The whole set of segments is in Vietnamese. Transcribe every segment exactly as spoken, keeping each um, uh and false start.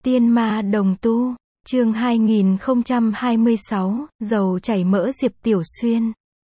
Tiên ma đồng tu, chương hai nghìn không trăm hai mươi sáu, dầu chảy mỡ Diệp Tiểu Xuyên.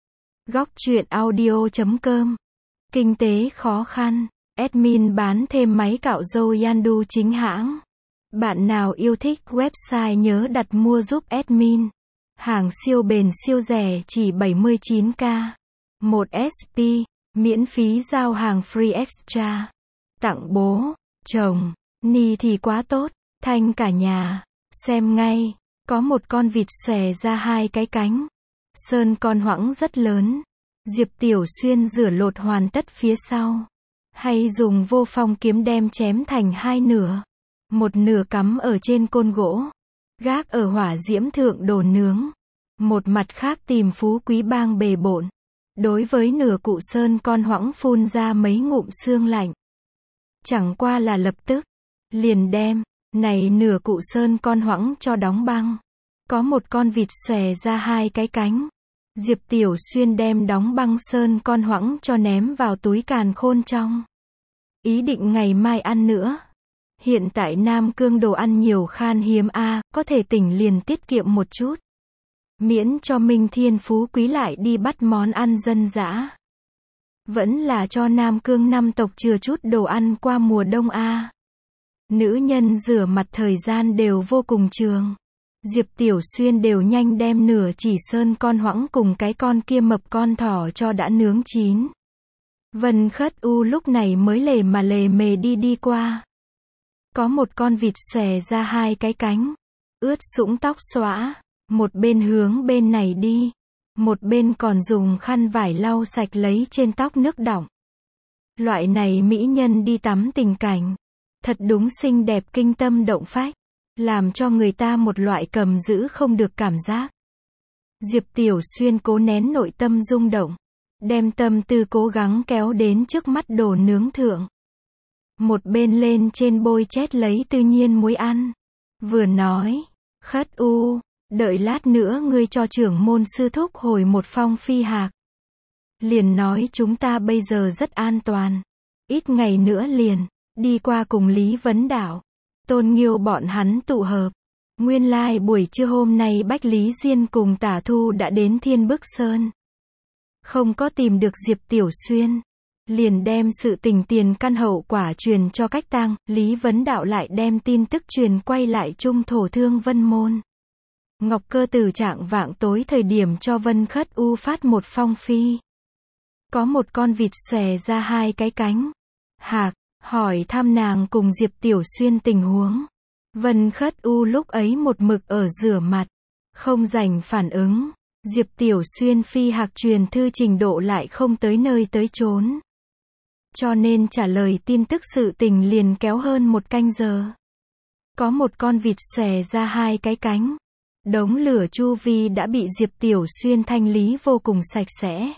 Góc truyện audio chấm com. Kinh tế khó khăn, admin bán thêm máy cạo râu Yandu chính hãng. Bạn nào yêu thích website nhớ đặt mua giúp admin. Hàng siêu bền siêu rẻ chỉ bảy mươi chín k. một ét pê, miễn phí giao hàng free extra. Tặng bố, chồng, ni thì quá tốt, thanh cả nhà. Xem ngay, có một con vịt xòe ra hai cái cánh. Sơn con hoãng rất lớn. Diệp Tiểu Xuyên rửa lột hoàn tất phía sau. Hay dùng vô phong kiếm đem chém thành hai nửa. Một nửa cắm ở trên côn gỗ. Gác ở hỏa diễm thượng đồ nướng. Một mặt khác tìm phú quý bang bề bộn. Đối với nửa cụ sơn con hoãng phun ra mấy ngụm xương lạnh. Chẳng qua là lập tức. Liền đem, này nửa cụ sơn con hoãng cho đóng băng. Có một con vịt xòe ra hai cái cánh. Diệp Tiểu Xuyên đem đóng băng sơn con hoãng cho ném vào túi càn khôn trong. Ý định ngày mai ăn nữa. Hiện tại Nam Cương đồ ăn nhiều khan hiếm a, à, có thể tỉnh liền tiết kiệm một chút. Miễn cho Minh Thiên Phú Quý lại đi bắt món ăn dân dã. Vẫn là cho Nam Cương năm tộc chừa chút đồ ăn qua mùa đông a. À. Nữ nhân rửa mặt thời gian đều vô cùng trường. Diệp Tiểu Xuyên đều nhanh đem nửa chỉ sơn con hoãng cùng cái con kia mập con thỏ cho đã nướng chín. Vân Khất U lúc này mới lề mà lề mề đi đi qua. Có một con vịt xòe ra hai cái cánh. Ướt sũng tóc xõa. Một bên hướng bên này đi. Một bên còn dùng khăn vải lau sạch lấy trên tóc nước đọng. Loại này mỹ nhân đi tắm tình cảnh. Thật đúng xinh đẹp kinh tâm động phách. Làm cho người ta một loại cầm giữ không được cảm giác. Diệp Tiểu Xuyên cố nén nội tâm rung động. Đem tâm tư cố gắng kéo đến trước mắt đồ nướng thượng. Một bên lên trên bôi chét lấy tự nhiên muối ăn. Vừa nói, Khất U, đợi lát nữa ngươi cho trưởng môn sư thúc hồi một phong phi hạc. Liền nói chúng ta bây giờ rất an toàn. Ít ngày nữa liền, đi qua cùng Lý Vấn Đạo. Tôn Nghiêu bọn hắn tụ hợp. Nguyên lai like buổi trưa hôm nay Bách Lý Diên cùng Tả Thu đã đến Thiên Bức Sơn. Không có tìm được Diệp Tiểu Xuyên. Liền đem sự tình tiền căn hậu quả truyền cho Cách Tang. Lý Vấn Đạo lại đem tin tức truyền quay lại Trung Thổ Thương Vân Môn. Ngọc Cơ từ trạng vạng tối thời điểm cho Vân Khất U phát một phong phi. Có một con vịt xòe ra hai cái cánh. Hạc, hỏi thăm nàng cùng Diệp Tiểu Xuyên tình huống. Vân Khất U lúc ấy một mực ở rửa mặt. Không rảnh phản ứng. Diệp Tiểu Xuyên phi hạc truyền thư trình độ lại không tới nơi tới chốn. Cho nên trả lời tin tức sự tình liền kéo hơn một canh giờ. Có một con vịt xòe ra hai cái cánh. Đống lửa chu vi đã bị Diệp Tiểu Xuyên thanh lý vô cùng sạch sẽ.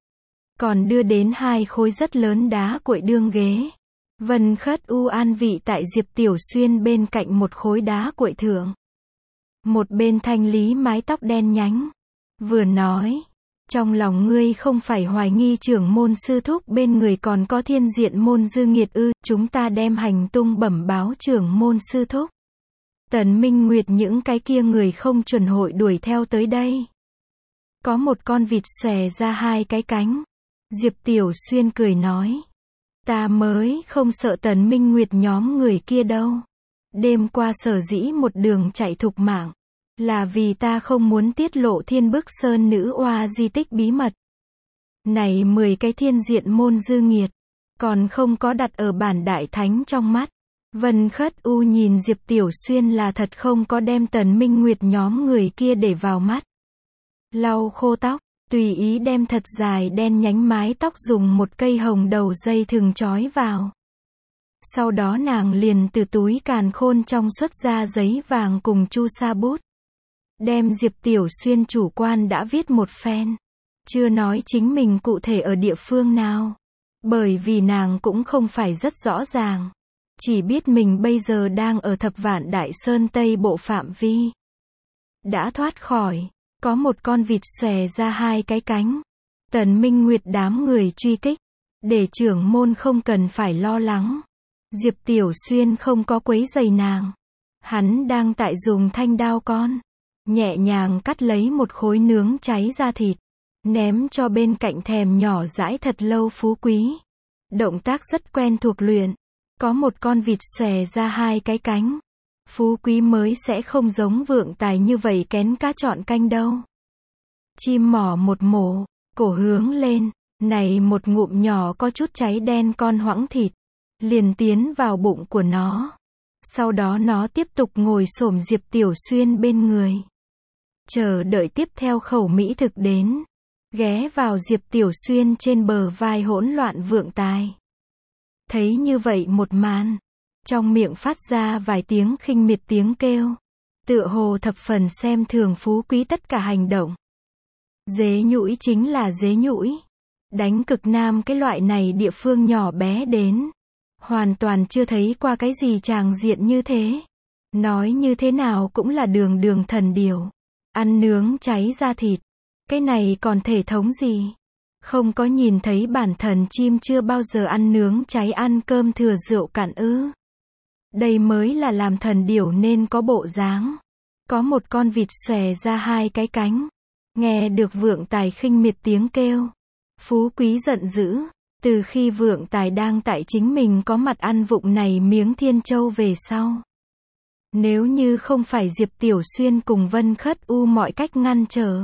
Còn đưa đến hai khối rất lớn đá cuội đương ghế. Vân Khất U an vị tại Diệp Tiểu Xuyên bên cạnh một khối đá cuội thượng. Một bên thanh lý mái tóc đen nhánh. Vừa nói, trong lòng ngươi không phải hoài nghi trưởng môn sư thúc bên người còn có thiên diện môn dư nghiệt ư, chúng ta đem hành tung bẩm báo trưởng môn sư thúc. Tần Minh Nguyệt những cái kia người không chuẩn hội đuổi theo tới đây. Có một con vịt xòe ra hai cái cánh. Diệp Tiểu Xuyên cười nói. Ta mới không sợ Tần Minh Nguyệt nhóm người kia đâu. Đêm qua sở dĩ một đường chạy thục mạng. Là vì ta không muốn tiết lộ Thiên Bức Sơn nữ oa di tích bí mật. Này mười cái thiên diện môn dư nghiệt. Còn không có đặt ở bản đại thánh trong mắt. Vân Khất U nhìn Diệp Tiểu Xuyên là thật không có đem Tần Minh Nguyệt nhóm người kia để vào mắt. Lau khô tóc, tùy ý đem thật dài đen nhánh mái tóc dùng một cây hồng đầu dây thừng trói vào. Sau đó nàng liền từ túi càn khôn trong xuất ra giấy vàng cùng chu sa bút. Đem Diệp Tiểu Xuyên chủ quan đã viết một phen. Chưa nói chính mình cụ thể ở địa phương nào. Bởi vì nàng cũng không phải rất rõ ràng. Chỉ biết mình bây giờ đang ở Thập Vạn Đại Sơn Tây Bộ phạm vi. Đã thoát khỏi. Có một con vịt xòe ra hai cái cánh. Tần Minh Nguyệt đám người truy kích. Để trưởng môn không cần phải lo lắng. Diệp Tiểu Xuyên không có quấy rầy nàng. Hắn đang tại dùng thanh đao con, nhẹ nhàng cắt lấy một khối nướng cháy da thịt, ném cho bên cạnh thèm nhỏ dãi thật lâu Phú Quý. Động tác rất quen thuộc luyện. Có một con vịt xòe ra hai cái cánh. Phú Quý mới sẽ không giống Vượng Tài như vậy kén cá chọn canh đâu. Chim mỏ một mổ, cổ hướng lên, này một ngụm nhỏ có chút cháy đen con hoãng thịt, liền tiến vào bụng của nó. Sau đó nó tiếp tục ngồi xổm Diệp Tiểu Xuyên bên người, chờ đợi tiếp theo khẩu mỹ thực đến. Ghé vào Diệp Tiểu Xuyên trên bờ vai hỗn loạn Vượng Tài. Thấy như vậy một màn, trong miệng phát ra vài tiếng khinh miệt tiếng kêu, tựa hồ thập phần xem thường Phú Quý tất cả hành động. Dế nhũi chính là dế nhũi. Đánh cực Nam cái loại này địa phương nhỏ bé đến, hoàn toàn chưa thấy qua cái gì tràng diện như thế. Nói như thế nào cũng là đường đường thần điểu. Ăn nướng cháy da thịt. Cái này còn thể thống gì? Không có nhìn thấy bản thần chim chưa bao giờ ăn nướng cháy ăn cơm thừa rượu cạn ư? Đây mới là làm thần điểu nên có bộ dáng. Có một con vịt xòe ra hai cái cánh. Nghe được Vượng Tài khinh miệt tiếng kêu, Phú Quý giận dữ. Từ khi Vượng Tài đang tại chính mình có mặt ăn vụng này miếng Thiên Châu về sau, nếu như không phải Diệp Tiểu Xuyên cùng Vân Khất U mọi cách ngăn trở,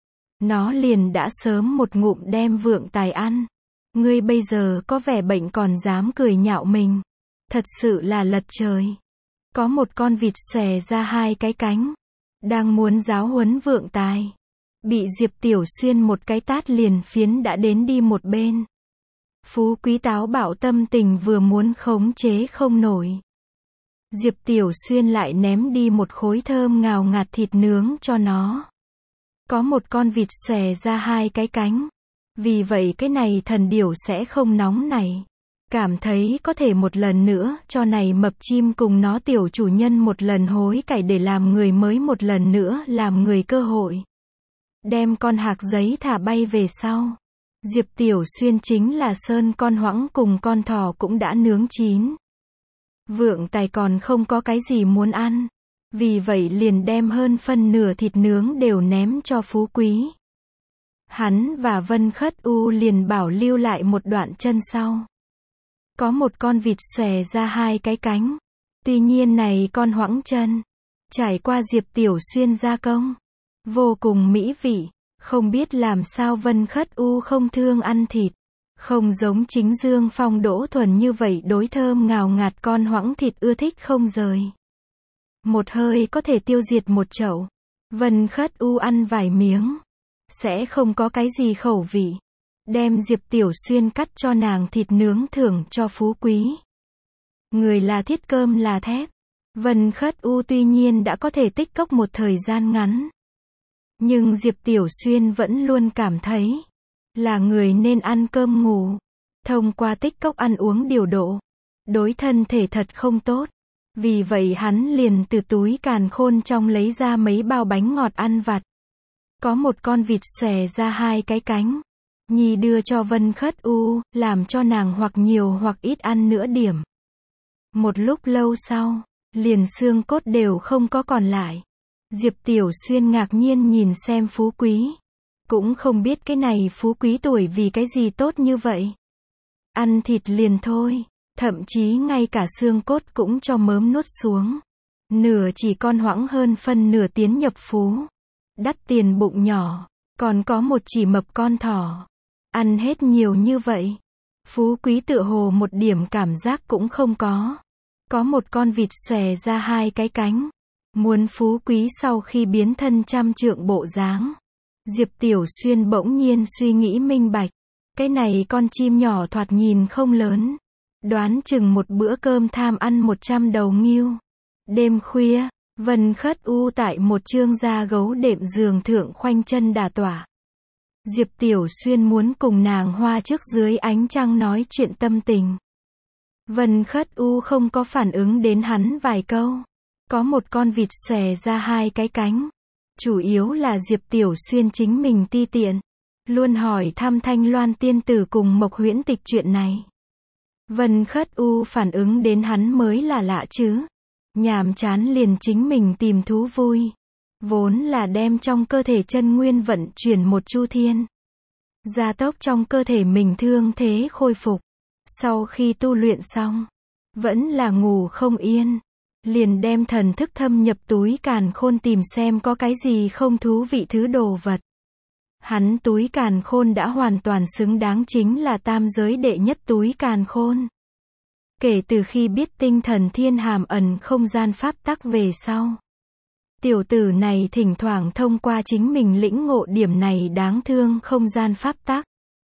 nó liền đã sớm một ngụm đem Vượng Tài ăn. Ngươi bây giờ có vẻ bệnh còn dám cười nhạo mình. Thật sự là lật trời. Có một con vịt xòe ra hai cái cánh, đang muốn giáo huấn Vượng Tài. Bị Diệp Tiểu Xuyên một cái tát liền phiến đã đến đi một bên. Phú Quý táo bạo tâm tình vừa muốn khống chế không nổi. Diệp Tiểu Xuyên lại ném đi một khối thơm ngào ngạt thịt nướng cho nó. Có một con vịt xòe ra hai cái cánh. Vì vậy cái này thần điểu sẽ không nóng này. Cảm thấy có thể một lần nữa cho này mập chim cùng nó tiểu chủ nhân một lần hối cải để làm người mới một lần nữa làm người cơ hội. Đem con hạc giấy thả bay về sau. Diệp Tiểu Xuyên chính là sơn con hoãng cùng con thỏ cũng đã nướng chín. Vượng Tài còn không có cái gì muốn ăn. Vì vậy liền đem hơn phân nửa thịt nướng đều ném cho Phú Quý. Hắn và Vân Khất U liền bảo lưu lại một đoạn chân sau. Có một con vịt xòe ra hai cái cánh. Tuy nhiên này con hoãng chân, trải qua Diệp Tiểu Xuyên gia công, vô cùng mỹ vị. Không biết làm sao Vân Khất U không thương ăn thịt. Không giống chính Dương Phong Đỗ Thuần như vậy đối thơm ngào ngạt con hoãng thịt ưa thích không rời. Một hơi có thể tiêu diệt một chậu. Vân Khất U ăn vài miếng, sẽ không có cái gì khẩu vị. Đem Diệp Tiểu Xuyên cắt cho nàng thịt nướng thưởng cho Phú Quý. Người là thiết cơm là thép. Vân Khất U tuy nhiên đã có thể tích cốc một thời gian ngắn. Nhưng Diệp Tiểu Xuyên vẫn luôn cảm thấy là người nên ăn cơm ngủ. Thông qua tích cốc ăn uống điều độ, đối thân thể thật không tốt. Vì vậy hắn liền từ túi càn khôn trong lấy ra mấy bao bánh ngọt ăn vặt. Có một con vịt xòe ra hai cái cánh. Nhi đưa cho Vân Khất U, làm cho nàng hoặc nhiều hoặc ít ăn nửa điểm. Một lúc lâu sau, liền xương cốt đều không có còn lại. Diệp Tiểu Xuyên ngạc nhiên nhìn xem Phú Quý. Cũng không biết cái này Phú Quý tuổi vì cái gì tốt như vậy. Ăn thịt liền thôi, thậm chí ngay cả xương cốt cũng cho mớm nuốt xuống. Nửa chỉ con hoãng hơn phân nửa tiến nhập phú. Đắt tiền bụng nhỏ, còn có một chỉ mập con thỏ. Ăn hết nhiều như vậy. Phú Quý tựa hồ một điểm cảm giác cũng không có. Có một con vịt xòe ra hai cái cánh. Muốn Phú Quý sau khi biến thân trăm trượng bộ dáng. Diệp Tiểu Xuyên bỗng nhiên suy nghĩ minh bạch. Cái này con chim nhỏ thoạt nhìn không lớn. Đoán chừng một bữa cơm tham ăn một trăm đầu ngưu. Đêm khuya, Vân Khất U tại một trương da gấu đệm giường thượng khoanh chân đả tọa. Diệp Tiểu Xuyên muốn cùng nàng hoa trước dưới ánh trăng nói chuyện tâm tình. Vân Khất U không có phản ứng đến hắn vài câu. Có một con vịt xòe ra hai cái cánh. Chủ yếu là Diệp Tiểu Xuyên chính mình ti tiện. Luôn hỏi thăm Thanh Loan tiên tử cùng Mộc Huyễn Tịch chuyện này. Vân Khất U phản ứng đến hắn mới là lạ chứ. Nhàm chán liền chính mình tìm thú vui. Vốn là đem trong cơ thể chân nguyên vận chuyển một chu thiên. Gia tốc trong cơ thể mình thương thế khôi phục. Sau khi tu luyện xong, vẫn là ngủ không yên. Liền đem thần thức thâm nhập túi càn khôn tìm xem có cái gì không thú vị thứ đồ vật. Hắn túi càn khôn đã hoàn toàn xứng đáng chính là tam giới đệ nhất túi càn khôn. Kể từ khi biết tinh thần thiên hàm ẩn không gian pháp tắc về sau, tiểu tử này thỉnh thoảng thông qua chính mình lĩnh ngộ điểm này đáng thương không gian pháp tắc.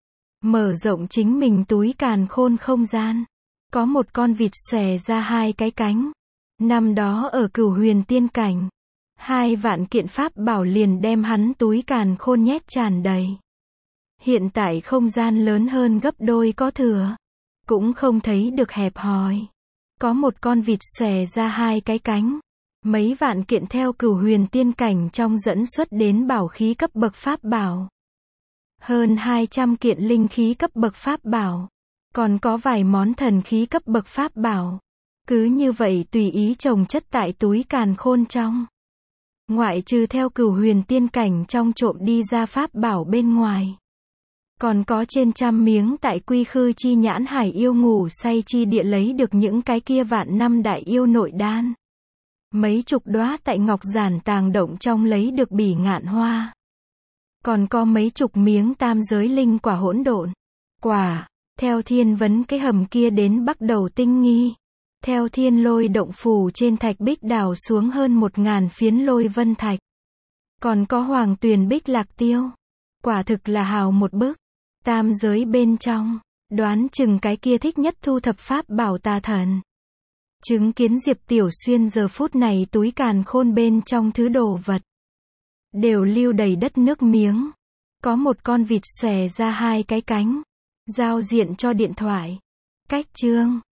Mở rộng chính mình túi càn khôn không gian. Có một con vịt xòe ra hai cái cánh. Năm đó ở Cửu Huyền Tiên Cảnh, hai vạn kiện pháp bảo liền đem hắn túi càn khôn nhét tràn đầy. Hiện tại không gian lớn hơn gấp đôi có thừa. Cũng không thấy được hẹp hòi. Có một con vịt xòe ra hai cái cánh. Mấy vạn kiện theo Cửu Huyền Tiên Cảnh trong dẫn xuất đến bảo khí cấp bậc pháp bảo. Hơn hai trăm kiện linh khí cấp bậc pháp bảo. Còn có vài món thần khí cấp bậc pháp bảo. Cứ như vậy tùy ý chồng chất tại túi càn khôn trong. Ngoại trừ theo Cửu Huyền Tiên Cảnh trong trộm đi ra pháp bảo bên ngoài. Còn có trên trăm miếng tại Quy Khư Chi Nhãn Hải yêu ngủ say chi địa lấy được những cái kia vạn năm đại yêu nội đan. Mấy chục đóa tại Ngọc Giản tàng động trong lấy được bỉ ngạn hoa. Còn có mấy chục miếng tam giới linh quả hỗn độn. Quả, theo thiên vấn cái hầm kia đến bắt đầu tinh nghi. Theo thiên lôi động phủ trên thạch bích đào xuống hơn một ngàn phiến lôi vân thạch. Còn có hoàng tuyền bích lạc tiêu. Quả thực là hào một bức. Tam giới bên trong, đoán chừng cái kia thích nhất thu thập pháp bảo tà thần. Chứng kiến Diệp Tiểu Xuyên giờ phút này túi càn khôn bên trong thứ đồ vật. Đều lưu đầy đất nước miếng. Có một con vịt xòe ra hai cái cánh. Giao diện cho điện thoại. Cách chương.